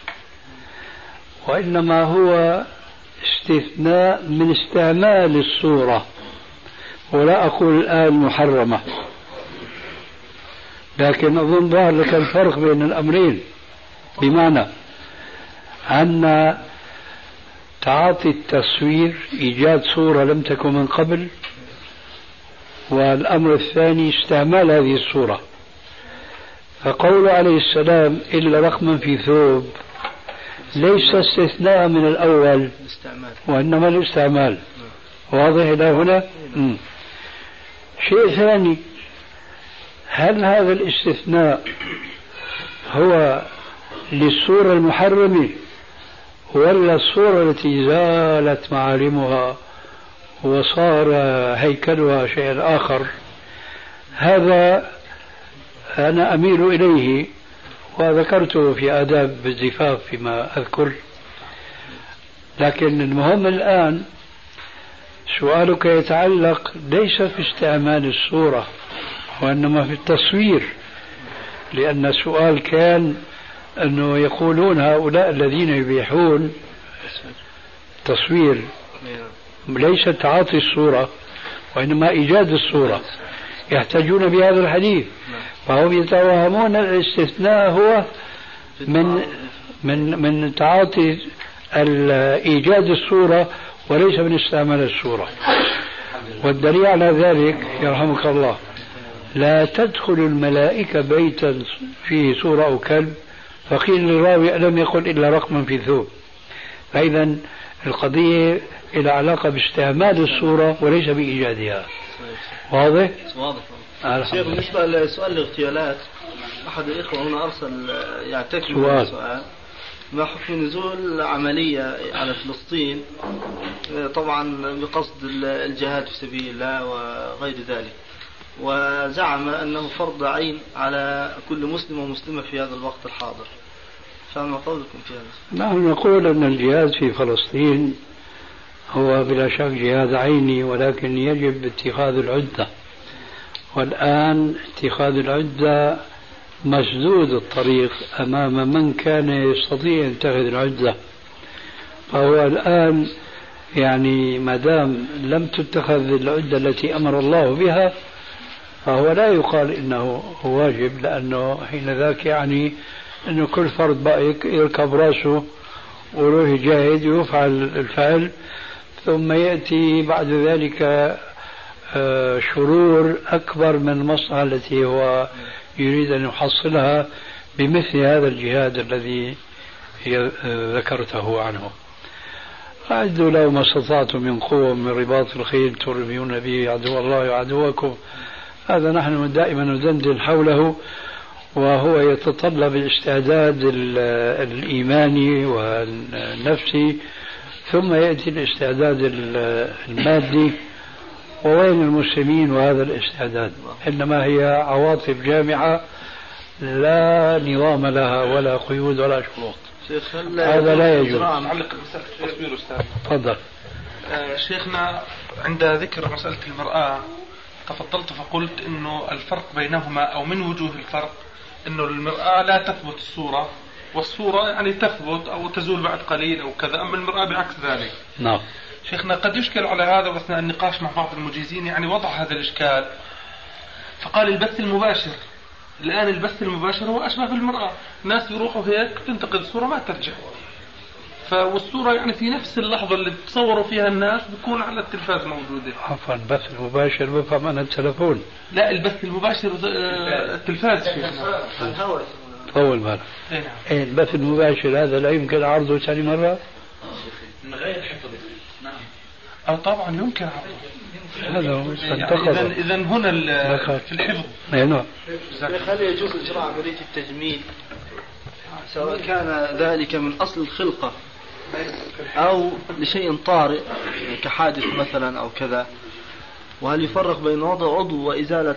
وإنما هو استثناء من استعمال الصورة، ولا أقول الآن محرمة، لكن أظن ظهر لك الفرق بين الأمرين، بمعنى أن تعاطي التصوير إيجاد صورة لم تكن من قبل، والأمر الثاني استعمال هذه الصورة. فقول عليه السلام إلا رقما في ثوب ليس استثناء من الأول وإنما الاستعمال. واضح إلى هنا؟ شيء ثاني، هل هذا الاستثناء هو للصورة المحرمة ولا الصورة التي زالت معالمها وصار هيكلها شيء آخر؟ هذا أنا أميل إليه وذكرته في آداب الزفاف فيما أذكر. لكن المهم الآن سؤالك يتعلق ليس في استعمال الصورة وإنما في التصوير، لأن السؤال كان أنه يقولون هؤلاء الذين يبيحون تصوير ليس تعاطي الصورة وإنما إيجاد الصورة، يحتاجون بهذا الحديث، فهم يتوهمون الاستثناء هو من تعاطي إيجاد الصورة وليس من استعمال الصورة. والدليل على ذلك يرحمك الله، لا تدخل الملائكة بيتا فيه صورة أو كلب فقيل للراوي ألم يقل إلا رقما في ثوب. فإذا القضية إلى علاقة باستعمال الصورة وليس بإيجادها. واضح؟ شيخ بالنسبة لسؤال الاغتيالات، أحد الإخوة هنا أرسل يعتكف سؤال: ما حكم نزول عملية على فلسطين طبعا بقصد الجهاد في سبيل الله وغير ذلك، وزعم أنه فرض عين على كل مسلم ومسلمة في هذا الوقت الحاضر، فما قولكم في هذا؟ نحن نقول أن الجهاد في فلسطين هو بلا شك جهاد عيني، ولكن يجب اتخاذ العدة، والآن اتخاذ العدة مسدود الطريق أمام من كان يستطيع أن يتخذ العدة. فهو الآن يعني ما دام لم تتخذ العدة التي أمر الله بها فهو لا يقال إنه واجب، لأنه حين ذاك يعني أنه كل فرد بقى يركب رأسه ويروح يجاهد ويفعل الفعل، ثم يأتي بعد ذلك شرور أكبر من المصلحة التي هو يريد أن يحصلها بمثل هذا الجهاد الذي ذكرته عنه. أعدوا له ما استطعتم من قوة من رباط الخيل ترمون به عدو الله وعدوكم. هذا نحن دائما ندندن حوله، وهو يتطلب الاستعداد الإيماني والنفسي، ثم يأتي الاستعداد المادي. ووين المسلمين وهذا الاستعداد؟ إنما هي عواطف جامعة لا نظام لها ولا قيود ولا شروط. هذا لا يجوز. تفضل. شيخنا عند ذكر مسألة المرأة تفضلت فقلت إنه الفرق بينهما أو من وجوه الفرق إنه المرأة لا تثبت الصورة، والصورة يعني تثبت أو تزول بعد قليل أو كذا، أما المرأة بعكس ذلك. نعم. شيخنا قد يشكل على هذا، وأثناء النقاش مع بعض المجيزين يعني وضع هذا الإشكال، فقال البث المباشر. الآن البث المباشر هو أشبه بالمرأة، ناس يروحوا هيك تنتقد الصورة ما ترجع، والصورة يعني في نفس اللحظة اللي تصوروا فيها الناس بيكون على التلفاز موجودة. عفوا، البث المباشر بفهم أنا التلفون. لا، البث المباشر التلفاز شيخنا. الهواء. طول بالك. إيه البث المباشر هذا لا يمكن عرضه ثاني مرة؟ من غير حفظ. نعم. طبعا يمكن عرضه. هذا هو. يعني إذا هنا في الحفظ. نعم. هل يجوز إجراء عملية التجميل سواء كان ذلك من أصل الخلقة أو لشيء طارئ كحادث مثلا أو كذا؟ وهل يفرق بين وضع عضو وإزالة،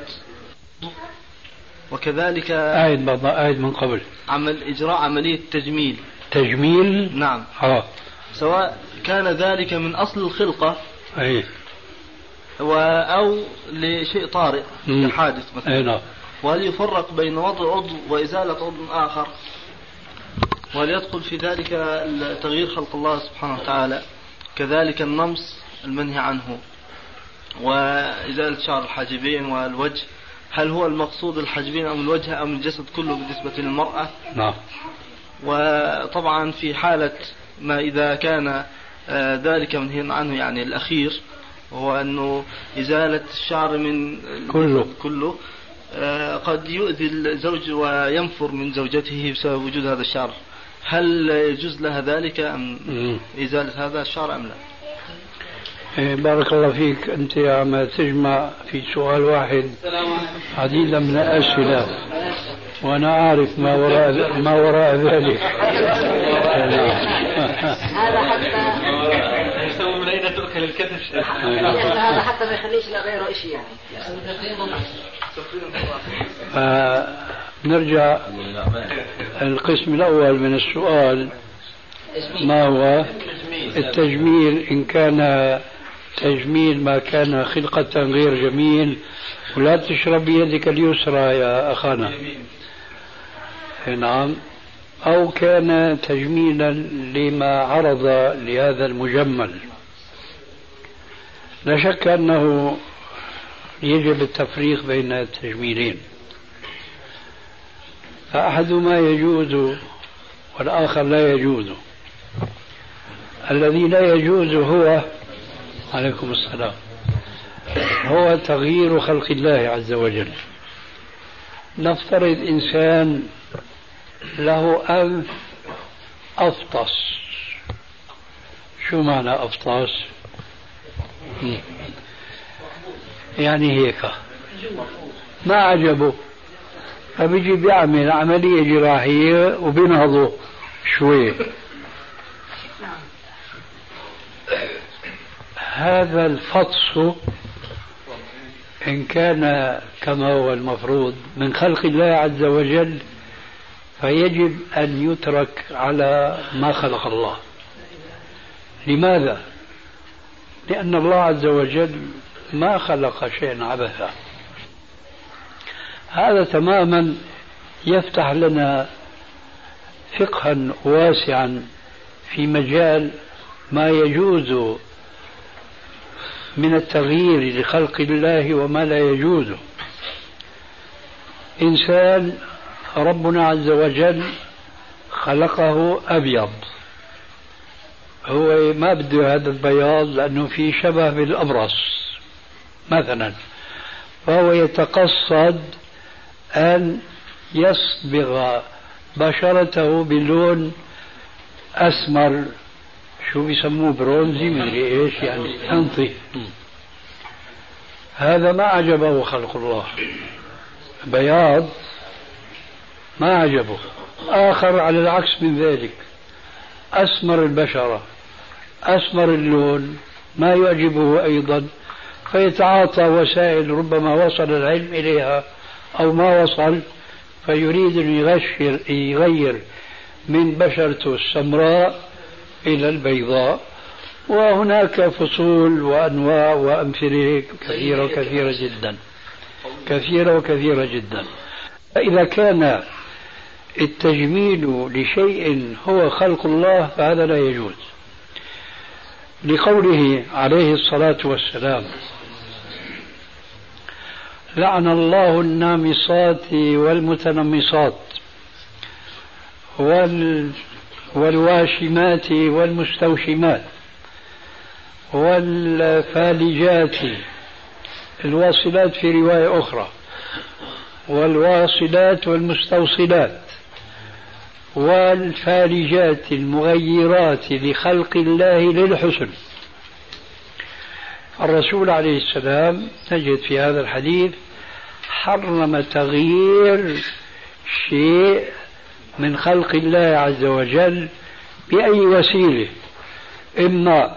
وكذلك أعد من قبل إجراء عملية تجميل؟ نعم. سواء كان ذلك من أصل الخلقة أو لشيء طارئ كحادث مثلا. نعم. وهل يفرق بين وضع عضو وإزالة عضو آخر؟ وهل يدخل في ذلك تغيير خلق الله سبحانه وتعالى؟ كذلك النمص المنهي عنه، وإزالة شعر الحاجبين والوجه، هل هو المقصود الحاجبين أم الوجه أم الجسد كله بالنسبة للمرأة؟ نعم. وطبعا في حالة ما إذا كان ذلك منهي عنه يعني الأخير، وهو أنه إزالة الشعر من كله قد يؤذي الزوج وينفر من زوجته بسبب وجود هذا الشعر، هل يجوز لها ذلك أم إزالة هذا الشعر أم لا؟ بارك الله فيك. أنت عم تجمع في سؤال واحد عديدا من الأسئلة، وأنا أعرف ما وراء ذلك. هذا حتى يسوي من أين تؤكل الكتف. هذا حتى ما يخليش لغيره شيء يعني. نرجع القسم الأول من السؤال، ما هو التجميل؟ إن كان تجميل ما كان خلقة غير جميل، ولا تشرب بيدك اليسرى يا أخانا. نعم. أو كان تجميلا لما عرض لهذا المجمل، لا شك أنه يجب التفريق بين التجميلين، فأحدهما يجوز والآخر لا يجوز. الذي لا يجوز هو عليكم السلام هو تغيير خلق الله عز وجل. نفترض إنسان له أنف أفطس. شو معنى أفطس؟ يعني هيك ما عجبه، فبيجي بيعمل عملية جراحية وبينهضه شوي. هذا الفطس إن كان كما هو المفروض من خلق الله عز وجل فيجب أن يترك على ما خلق الله. لماذا؟ لأن الله عز وجل ما خلق شيئا عبثا. هذا تماما يفتح لنا فقها واسعا في مجال ما يجوز من التغيير لخلق الله وما لا يجوز. إنسان ربنا عز وجل خلقه أبيض، هو ما بده هذا البياض لأنه في شبه بالأبرص مثلا، فهو يتقصد أن يصبغ بشرته بلون أسمر، شو بيسموه برونزي مدري إيش يعني أنطي. هذا ما عجبه خلق الله، بياض ما عجبه. آخر على العكس من ذلك أسمر البشرة أسمر اللون ما يعجبه أيضا، فيتعاطى وسائل ربما وصل العلم إليها أو ما وصل، فيريد أن يغير من بشرته السمراء إلى البيضاء. وهناك فصول وأنواع وأمثلة كثيرة وكثيرة جدا. فإذا كان التجميل لشيء هو خلق الله فهذا لا يجوز، لقوله عليه الصلاة والسلام: لعن الله النامصات والمتنمصات والواشمات والمستوشمات والفالجات، الواصلات في رواية أخرى، والواصلات والمستوصلات والفالجات المغيرات لخلق الله للحسن. الرسول عليه السلام نجد في هذا الحديث حرم تغيير شيء من خلق الله عز وجل بأي وسيلة، إما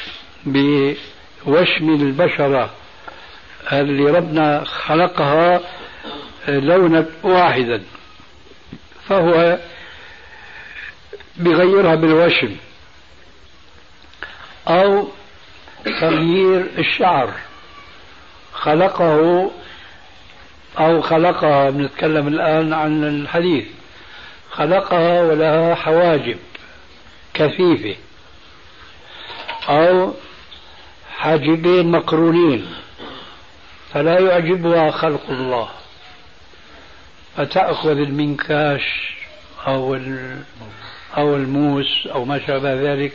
بوشم البشرة اللي ربنا خلقها لونا واحدا فهو بغيرها بالوشم، أو تغيير الشعر خلقها بنتكلم الآن عن الحديث، خلقها ولها حواجب كثيفة أو حاجبين مقرونين فلا يعجبها خلق الله، فتأخذ المنكاش أو الموس أو ما شابه ذلك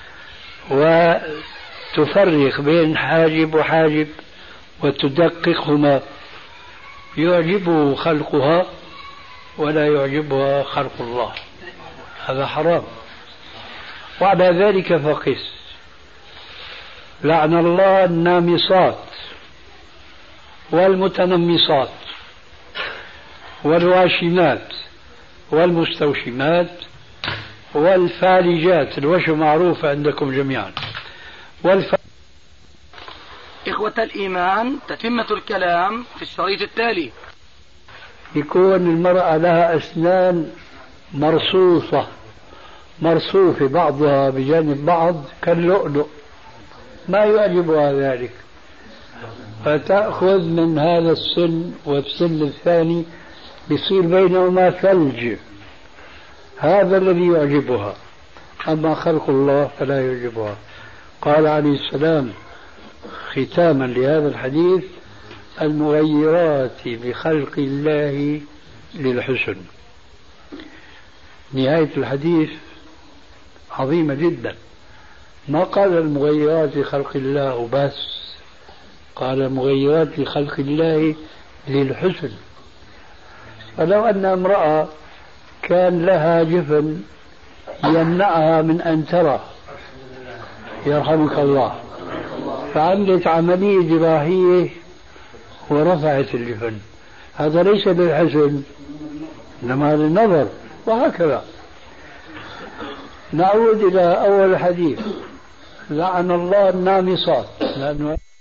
وتفرق بين حاجب وحاجب وتدققهما، يعجبه خلقها ولا يعجبها خلق الله، هذا حرام. وعلى ذلك فقس: لعن الله النامصات والمتنمصات والواشمات والمستوشمات والفالجات، الوشم معروف عندكم جميعا. إخوة الإيمان، تتمة الكلام في الشريط التالي. يكون المرأة لها أسنان مرصوفة بعضها بجانب بعض كاللؤلؤ، ما يعجبها ذلك، فتأخذ من هذا السن والسن الثاني بيصير بينهما ثلج، هذا الذي يعجبها، أما خلق الله فلا يعجبها. قال عليه السلام ختاما لهذا الحديث: المغيرات بخلق الله للحسن. نهاية الحديث عظيمة جدا، ما قال المغيرات لخلق الله بس، قال المغيرات لخلق الله للحسن. فلو أن امرأة كان لها جفن يمنعها من أن ترى يرحمك الله، فعملت عملية جراحية ورفعت الجفن، هذا ليس للحزن إنما للنظر، وهكذا. نعود إلى أول الحديث: لعن الله النامصات، لأنه